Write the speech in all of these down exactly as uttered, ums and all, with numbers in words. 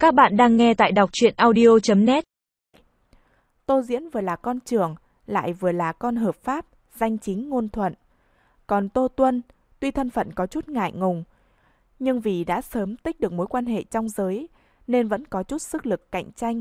Các bạn đang nghe tại đọc truyện audio chấm net. Tô Diễn vừa là con trưởng, lại vừa là con hợp pháp, danh chính ngôn thuận. Còn Tô Tuân, tuy thân phận có chút ngại ngùng, nhưng vì đã sớm tích được mối quan hệ trong giới, nên vẫn có chút sức lực cạnh tranh.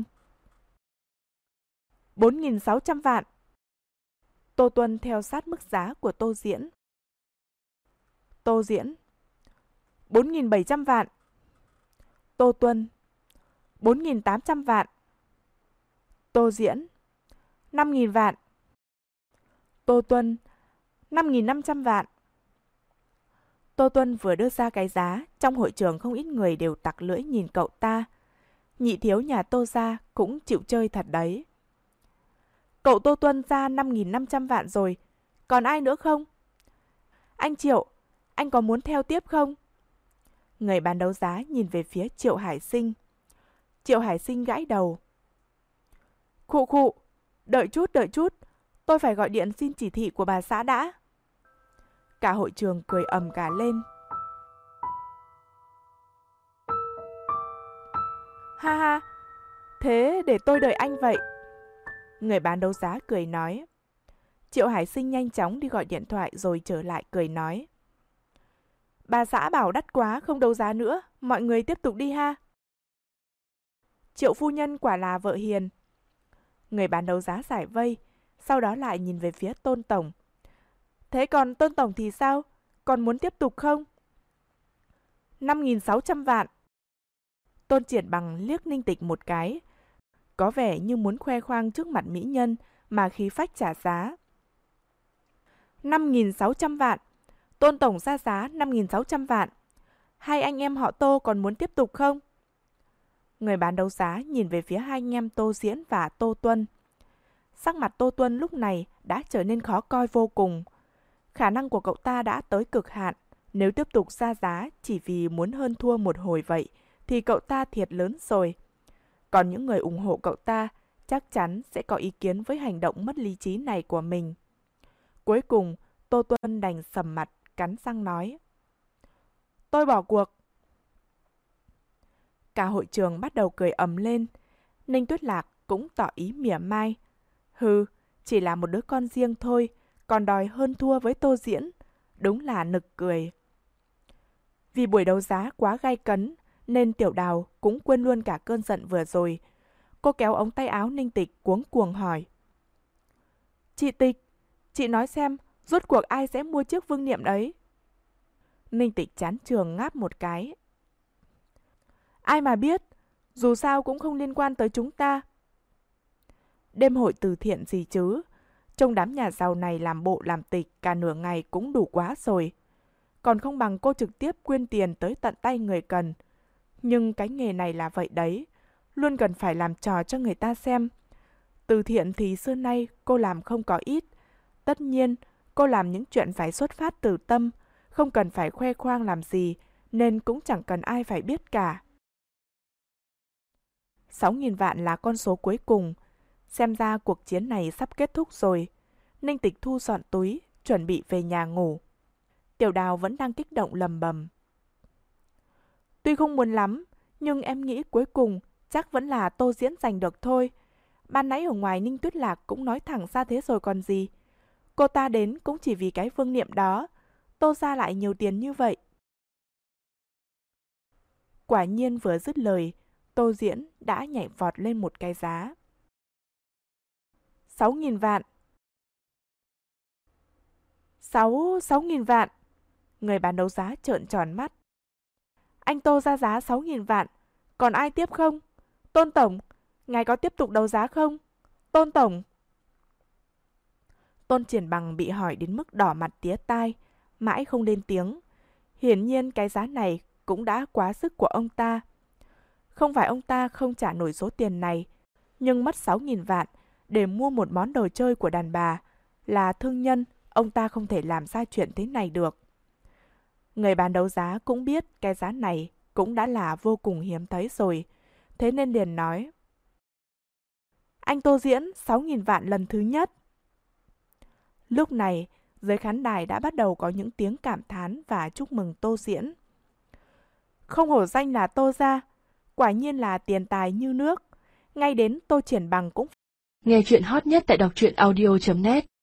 bốn nghìn sáu trăm vạn. Tô Tuân theo sát mức giá của Tô Diễn. Tô Diễn. bốn nghìn bảy trăm vạn. Tô Tuân. bốn nghìn tám trăm vạn. Tô Diễn. năm nghìn vạn. Tô Tuân. năm nghìn năm trăm vạn. Tô Tuân vừa đưa ra cái giá, trong hội trường không ít người đều tặc lưỡi nhìn cậu ta. Nhị thiếu nhà Tô gia cũng chịu chơi thật đấy. Cậu Tô Tuân ra năm nghìn năm trăm vạn rồi, còn ai nữa không? Anh Triệu, anh có muốn theo tiếp không? Người bán đấu giá nhìn về phía Triệu Hải Sinh. Triệu Hải Sinh gãi đầu. Khụ khụ, đợi chút đợi chút, tôi phải gọi điện xin chỉ thị của bà xã đã. Cả hội trường cười ầm cả lên. Ha ha, thế để tôi đợi anh vậy. Người bán đấu giá cười nói. Triệu Hải Sinh nhanh chóng đi gọi điện thoại rồi trở lại cười nói. Bà xã bảo đắt quá không đấu giá nữa, mọi người tiếp tục đi ha. Triệu phu nhân quả là vợ hiền. Người bán đấu giá giải vây, sau đó lại nhìn về phía Tôn Tổng. Thế còn Tôn Tổng thì sao? Còn muốn tiếp tục không? năm nghìn sáu trăm vạn. Tôn Triển Bằng liếc Ninh Tịch một cái. Có vẻ như muốn khoe khoang trước mặt mỹ nhân mà khí phách trả giá. năm nghìn sáu trăm vạn. Tôn Tổng ra giá năm nghìn sáu trăm vạn. Hai anh em họ Tô còn muốn tiếp tục không? Người bán đấu giá nhìn về phía hai anh em Tô Diễn và Tô Tuân. Sắc mặt Tô Tuân lúc này đã trở nên khó coi vô cùng. Khả năng của cậu ta đã tới cực hạn. Nếu tiếp tục ra giá chỉ vì muốn hơn thua một hồi vậy, thì cậu ta thiệt lớn rồi. Còn những người ủng hộ cậu ta chắc chắn sẽ có ý kiến với hành động mất lý trí này của mình. Cuối cùng, Tô Tuân đành sầm mặt, cắn răng nói. Tôi bỏ cuộc. Cả hội trường bắt đầu cười ầm lên. Ninh Tuyết Lạc cũng tỏ ý mỉa mai. Hừ, chỉ là một đứa con riêng thôi, còn đòi hơn thua với Tô Diễn. Đúng là nực cười. Vì buổi đấu giá quá gay cấn, nên Tiểu Đào cũng quên luôn cả cơn giận vừa rồi. Cô kéo ống tay áo Ninh Tịch cuống cuồng hỏi. Chị Tịch, chị nói xem, rốt cuộc ai sẽ mua chiếc vương niệm đấy? Ninh Tịch chán trường ngáp một cái. Ai mà biết, dù sao cũng không liên quan tới chúng ta. Đêm hội từ thiện gì chứ, trong đám nhà giàu này làm bộ làm tịch cả nửa ngày cũng đủ quá rồi. Còn không bằng cô trực tiếp quyên tiền tới tận tay người cần. Nhưng cái nghề này là vậy đấy, luôn cần phải làm trò cho người ta xem. Từ thiện thì xưa nay cô làm không có ít. Tất nhiên, cô làm những chuyện phải xuất phát từ tâm, không cần phải khoe khoang làm gì, nên cũng chẳng cần ai phải biết cả. sáu nghìn vạn là con số cuối cùng. Xem ra cuộc chiến này sắp kết thúc rồi. Ninh Tịch thu dọn túi, chuẩn bị về nhà ngủ. Tiểu Đào vẫn đang kích động lầm bầm. Tuy không muốn lắm, nhưng em nghĩ cuối cùng chắc vẫn là Tô Diễn giành được thôi. Ban nãy ở ngoài Ninh Tuyết Lạc cũng nói thẳng ra thế rồi còn gì. Cô ta đến cũng chỉ vì cái vương niệm đó. Tô ra lại nhiều tiền như vậy. Quả nhiên vừa dứt lời, Tô Diễn đã nhảy vọt lên một cái giá. Sáu nghìn vạn. Sáu, sáu nghìn vạn. Người bán đấu giá trợn tròn mắt. Anh Tô ra giá sáu nghìn vạn. Còn ai tiếp không? Tôn Tổng, ngài có tiếp tục đấu giá không? Tôn Tổng. Tôn Triển Bằng bị hỏi đến mức đỏ mặt tía tai, mãi không lên tiếng. Hiển nhiên cái giá này cũng đã quá sức của ông ta. Không phải ông ta không trả nổi số tiền này, nhưng mất sáu nghìn vạn để mua một món đồ chơi của đàn bà. Là thương nhân, ông ta không thể làm ra chuyện thế này được. Người bán đấu giá cũng biết cái giá này cũng đã là vô cùng hiếm thấy rồi, thế nên liền nói. Anh Tô Diễn sáu nghìn vạn lần thứ nhất. Lúc này, dưới khán đài đã bắt đầu có những tiếng cảm thán và chúc mừng Tô Diễn. Không hổ danh là Tô gia, Quả nhiên là tiền tài như nước. Ngay đến Tô Triển Bằng cũng Nghe chuyện hot nhất tại đọc truyện audio chấm net